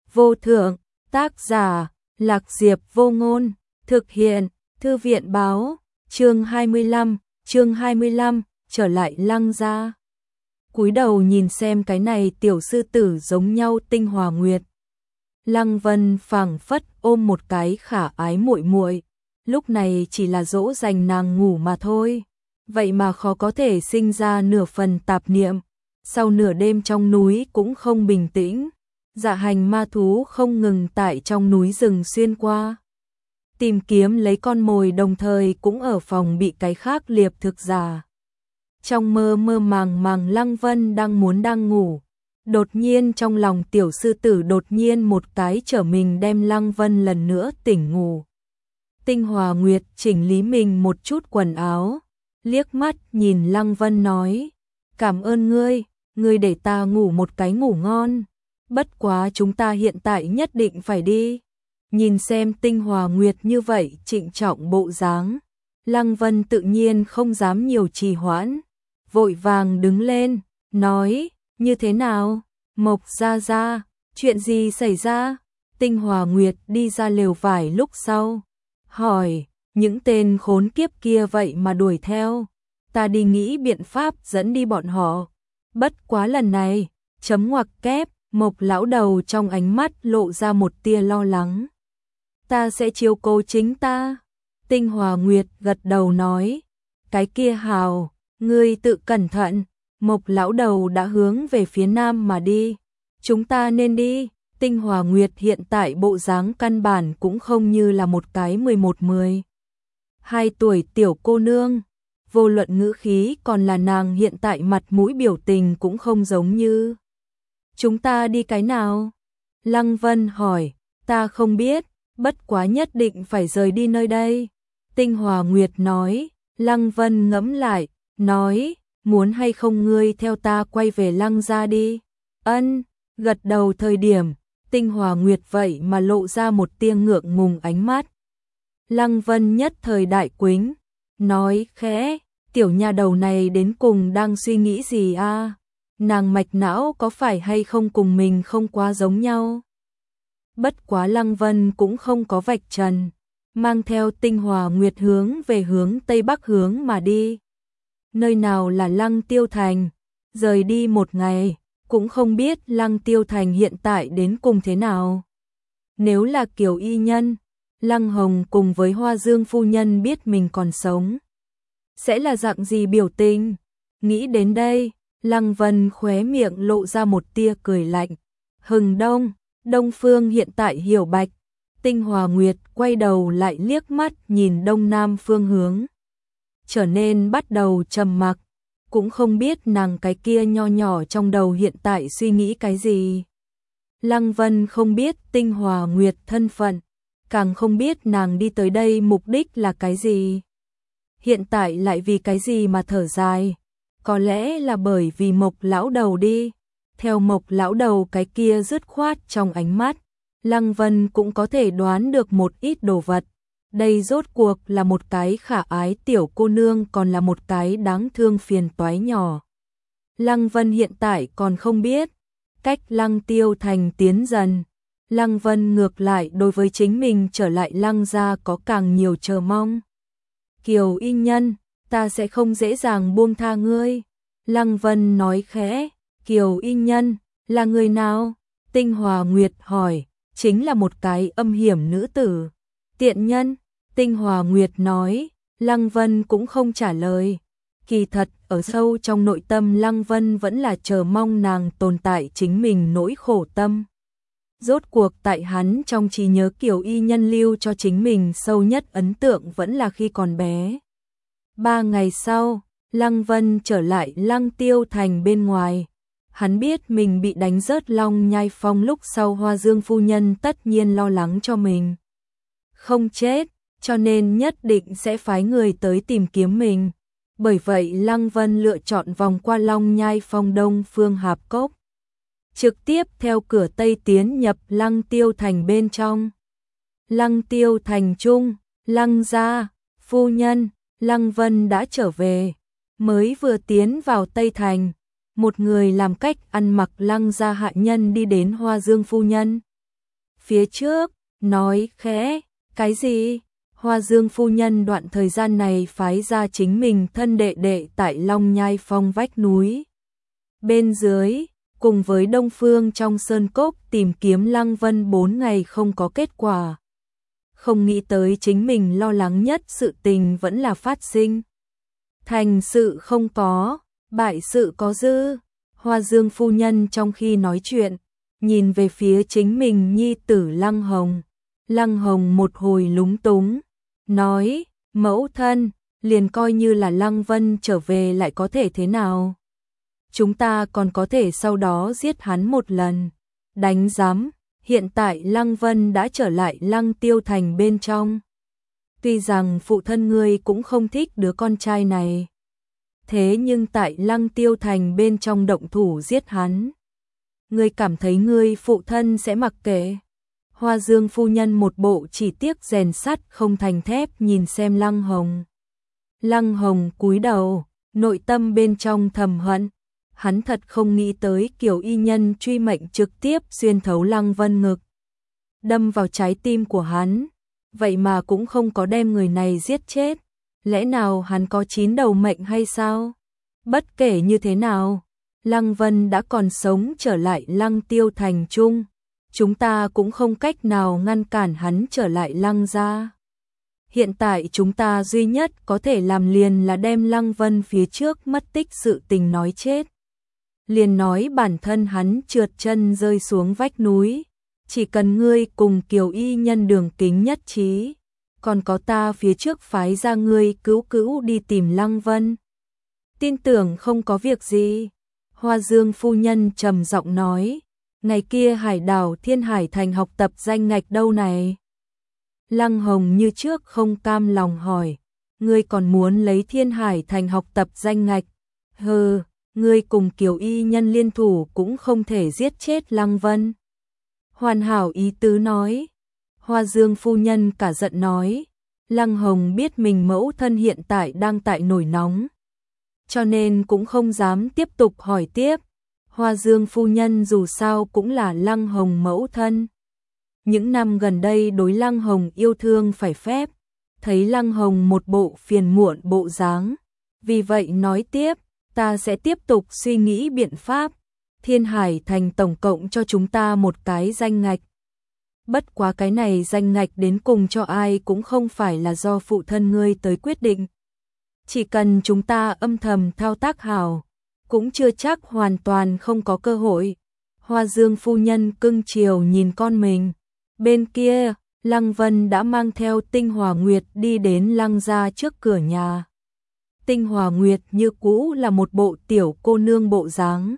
vô thượng, tác giả, Lạc Diệp Vô Ngôn, thực hiện, Thư viện báo, chương 25, trở lại Lăng gia. Cúi đầu nhìn xem cái này tiểu sư tử giống nhau Tinh Hòa Nguyệt. Lăng Vân phảng phất ôm một cái khả ái muội muội, lúc này chỉ là dỗ dành nàng ngủ mà thôi, vậy mà khó có thể sinh ra nửa phần tạp niệm. Sau nửa đêm trong núi cũng không bình tĩnh, dạ hành ma thú không ngừng tại trong núi rừng xuyên qua, tìm kiếm lấy con mồi, đồng thời cũng ở phòng bị cái khác liệp thực giả. Trong mơ mơ màng màng Lăng Vân đang ngủ, đột nhiên trong lòng tiểu sư tử đột nhiên một cái trở mình đem Lăng Vân lần nữa tỉnh ngủ. Tinh Hòa Nguyệt chỉnh lý mình một chút quần áo, liếc mắt nhìn Lăng Vân nói, cảm ơn ngươi để ta ngủ một cái ngủ ngon, bất quá chúng ta hiện tại nhất định phải đi. Nhìn xem Tinh Hòa Nguyệt như vậy trịnh trọng bộ dáng, Lăng Vân tự nhiên không dám nhiều trì hoãn, vội vàng đứng lên, nói, như thế nào, Mộc gia gia, chuyện gì xảy ra? Tinh Hòa Nguyệt đi ra lều vải lúc sau, hỏi, những tên khốn kiếp kia vậy mà đuổi theo, ta đi nghĩ biện pháp dẫn đi bọn họ. Bất quá lần này, chấm ngoặc kép, Mộc lão đầu trong ánh mắt lộ ra một tia lo lắng. Ta sẽ chiếu cố chính ta. Tinh Hòa Nguyệt gật đầu nói, cái kia hào, ngươi tự cẩn thận. Mộc lão đầu đã hướng về phía nam mà đi, chúng ta nên đi. Tinh Hòa Nguyệt hiện tại bộ dáng căn bản cũng không như là một cái 11-12 tuổi tiểu cô nương, vô luận ngữ khí còn là nàng hiện tại mặt mũi biểu tình cũng không giống như. Chúng ta đi cái nào? Lăng Vân hỏi, ta không biết, bất quá nhất định phải rời đi nơi đây. Tinh Hòa Nguyệt nói, Lăng Vân ngẫm lại, nói, muốn hay không ngươi theo ta quay về Lăng gia đi? Ân, gật đầu thời điểm, Tinh Hòa Nguyệt vậy mà lộ ra một tia ngượng ngùng ánh mắt. Lăng Vân nhất thời đại quính, nói khẽ, tiểu nha đầu này đến cùng đang suy nghĩ gì a? Nàng mạch não có phải hay không cùng mình không quá giống nhau? Bất quá Lăng Vân cũng không có vạch trần, mang theo Tinh Hòa Nguyệt hướng về hướng Tây Bắc hướng mà đi. Nơi nào là Lăng Tiêu Thành, rời đi một ngày, cũng không biết Lăng Tiêu Thành hiện tại đến cùng thế nào. Nếu là Kiều Y Nhân, Lăng Hồng cùng với Hoa Dương phu nhân biết mình còn sống, sẽ là dạng gì biểu tình? Nghĩ đến đây, Lăng Vân khóe miệng lộ ra một tia cười lạnh. Hừng đông, Đông Phương hiện tại hiểu bạch. Tinh Hòa Nguyệt quay đầu lại liếc mắt nhìn đông nam phương hướng, trở nên bắt đầu trầm mặc, cũng không biết nàng cái kia nho nhỏ trong đầu hiện tại suy nghĩ cái gì. Lăng Vân không biết Tinh Hòa Nguyệt thân phận, càng không biết nàng đi tới đây mục đích là cái gì. Hiện tại lại vì cái gì mà thở dài, có lẽ là bởi vì Mộc lão đầu đi. Theo Mộc lão đầu cái kia dứt khoát trong ánh mắt, Lăng Vân cũng có thể đoán được một ít đồ vật. Đây rốt cuộc là một cái khả ái tiểu cô nương còn là một cái đáng thương phiền toái nhỏ. Lăng Vân hiện tại còn không biết, cách Lăng Tiêu Thành tiến dần, Lăng Vân ngược lại đối với chính mình trở lại Lăng gia có càng nhiều chờ mong. Kiều Y Nhân, ta sẽ không dễ dàng buông tha ngươi. Lăng Vân nói khẽ, Kiều Y Nhân, là người nào? Tinh Hòa Nguyệt hỏi, chính là một cái âm hiểm nữ tử. Tiện nhân, Tinh Hòa Nguyệt nói, Lăng Vân cũng không trả lời. Kỳ thật, ở sâu trong nội tâm Lăng Vân vẫn là chờ mong nàng tồn tại chính mình nỗi khổ tâm. Rốt cuộc tại hắn trong trí nhớ Kiều Y Nhân lưu cho chính mình sâu nhất ấn tượng vẫn là khi còn bé. 3 ngày sau, Lăng Vân trở lại Lăng Tiêu Thành bên ngoài. Hắn biết mình bị đánh rớt Long Nhai Phong lúc sau Hoa Dương phu nhân tất nhiên lo lắng cho mình không chết, cho nên nhất định sẽ phái người tới tìm kiếm mình. Bởi vậy Lăng Vân lựa chọn vòng qua Long Nhai Phong đông phương hạp cốc, trực tiếp theo cửa Tây tiến nhập Lăng Tiêu Thành bên trong. Lăng Tiêu Thành trung, Lăng gia, phu nhân, Lăng Vân đã trở về, mới vừa tiến vào Tây Thành. Một người làm cách ăn mặc Lăng gia hạ nhân đi đến Hoa Dương phu nhân phía trước, nói khẽ, cái gì? Hoa Dương phu nhân đoạn thời gian này phái ra chính mình thân đệ đệ tại Long Nhai Phong vách núi. Bên dưới, cùng với Đông Phương trong sơn cốc tìm kiếm Lăng Vân 4 ngày không có kết quả. Không nghĩ tới chính mình lo lắng nhất sự tình vẫn là phát sinh. Thành sự không có, bại sự có dư. Hoa Dương phu nhân trong khi nói chuyện, nhìn về phía chính mình nhi tử Lăng Hồng. Lăng Hồng một hồi lúng túng, nói, mẫu thân, liền coi như là Lăng Vân trở về lại có thể thế nào? Chúng ta còn có thể sau đó giết hắn một lần. Đánh giám, hiện tại Lăng Vân đã trở lại Lăng Tiêu Thành bên trong. Tuy rằng phụ thân ngươi cũng không thích đứa con trai này. Thế nhưng tại Lăng Tiêu Thành bên trong động thủ giết hắn. Ngươi cảm thấy ngươi phụ thân sẽ mặc kệ? Hoa Dương phu nhân một bộ chỉ tiếc rèn sắt không thành thép nhìn xem Lăng Hồng. Lăng Hồng cúi đầu, nội tâm bên trong thầm hận. Hắn thật không nghĩ tới kiểu y nhân truy mệnh trực tiếp xuyên thấu Lăng Vân ngực. Đâm vào trái tim của hắn. Vậy mà cũng không có đem người này giết chết. Lẽ nào hắn có 9 đầu mệnh hay sao? Bất kể như thế nào, Lăng Vân đã còn sống trở lại Lăng Tiêu Thành chung. Chúng ta cũng không cách nào ngăn cản hắn trở lại Lăng gia. Hiện tại chúng ta duy nhất có thể làm liền là đem Lăng Vân phía trước mất tích sự tình nói chết. Liền nói bản thân hắn trượt chân rơi xuống vách núi. Chỉ cần ngươi cùng Kiều Y nhân đường kính nhất trí. Còn có ta phía trước phái ra ngươi cứu đi tìm Lăng Vân. Tin tưởng không có việc gì. Hoa Dương phu nhân trầm giọng nói. Ngày kia Hải đảo Thiên Hải Thành học tập danh ngạch đâu này? Lăng Hồng như trước không cam lòng hỏi. Ngươi còn muốn lấy Thiên Hải Thành học tập danh ngạch? Hừ, ngươi cùng Kiều Y nhân liên thủ cũng không thể giết chết Lăng Vân. Hoàn hảo ý tứ nói. Hoa Dương phu nhân cả giận nói. Lăng Hồng biết mình mẫu thân hiện tại đang tại nổi nóng. Cho nên cũng không dám tiếp tục hỏi tiếp. Hoa Dương phu nhân dù sao cũng là Lăng Hồng mẫu thân. Những năm gần đây đối Lăng Hồng yêu thương phải phép. Thấy Lăng Hồng một bộ phiền muộn bộ dáng. Vì vậy nói tiếp, ta sẽ tiếp tục suy nghĩ biện pháp. Thiên Hải Thành tổng cộng cho chúng ta một cái danh ngạch. Bất quá cái này danh ngạch đến cùng cho ai cũng không phải là do phụ thân ngươi tới quyết định. Chỉ cần chúng ta âm thầm thao tác hảo, cũng chưa chắc hoàn toàn không có cơ hội. Hoa Dương phu nhân cưng chiều nhìn con mình. Bên kia, Lăng Vân đã mang theo Tinh Hòa Nguyệt đi đến Lăng gia trước cửa nhà. Tinh Hòa Nguyệt như cũ là một bộ tiểu cô nương bộ dáng.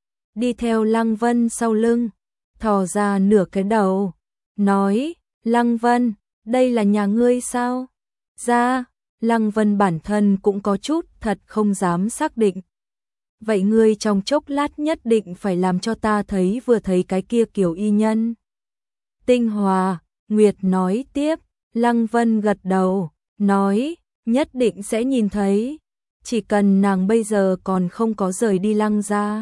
Đi theo Lăng Vân sau lưng, thò ra nửa cái đầu, nói, Lăng Vân, đây là nhà ngươi sao? Ra, Lăng Vân bản thân cũng có chút thật không dám xác định. Vậy ngươi trong chốc lát nhất định phải làm cho ta thấy vừa thấy cái kia Kiều Y nhân. Tinh Hòa Nguyệt nói tiếp, Lăng Vân gật đầu, nói, nhất định sẽ nhìn thấy. Chỉ cần nàng bây giờ còn không có rời đi Lăng gia.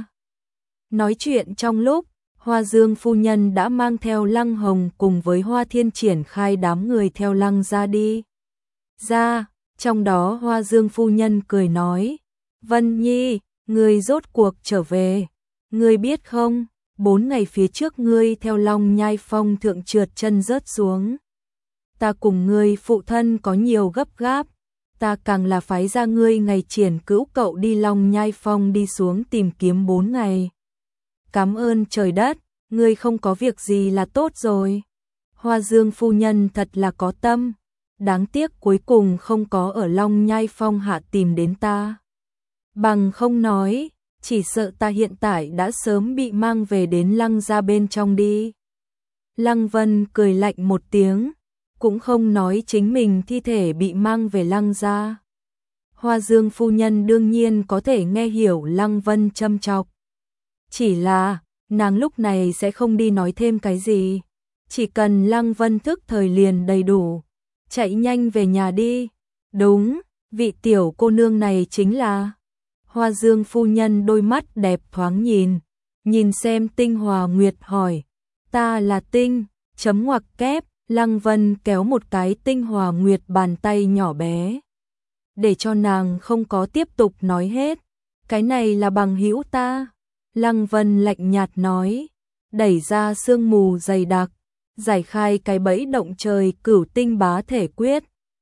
Nói chuyện trong lúc, Hoa Dương phu nhân đã mang theo Lăng Hồng cùng với Hoa Thiên triển khai đám người theo Lăng gia đi. Ra, trong đó Hoa Dương phu nhân cười nói, Vân Nhi, ngươi rốt cuộc trở về. Ngươi biết không, 4 ngày phía trước ngươi theo Long Nhai Phong thượng trượt chân rớt xuống. Ta cùng ngươi phụ thân có nhiều gấp gáp. Ta càng là phái ra ngươi ngày triển cữu cậu đi Long Nhai Phong đi xuống tìm kiếm 4 ngày. Cảm ơn trời đất, ngươi không có việc gì là tốt rồi. Hoa Dương phu nhân thật là có tâm. Đáng tiếc cuối cùng không có ở Long Nhai Phong hạ tìm đến ta. Bằng không nói, chỉ sợ ta hiện tại đã sớm bị mang về đến Lăng gia bên trong đi. Lăng Vân cười lạnh một tiếng, cũng không nói chính mình thi thể bị mang về Lăng gia. Hoa Dương phu nhân đương nhiên có thể nghe hiểu Lăng Vân châm chọc. Chỉ là, nàng lúc này sẽ không đi nói thêm cái gì. Chỉ cần Lăng Vân thức thời liền đầy đủ. Chạy nhanh về nhà đi. Đúng, vị tiểu cô nương này chính là... Hoa Dương phu nhân đôi mắt đẹp thoáng nhìn. Nhìn xem Tinh Hòa Nguyệt hỏi. Ta là Tinh, chấm ngoặc kép, Lăng Vân kéo một cái tinh hòa nguyệt bàn tay nhỏ bé. Để cho nàng không có tiếp tục nói hết. Cái này là bằng hữu ta. Lăng Vân lạnh nhạt nói. Đẩy ra sương mù dày đặc. Giải khai cái bẫy động trời cửu tinh bá thể quyết.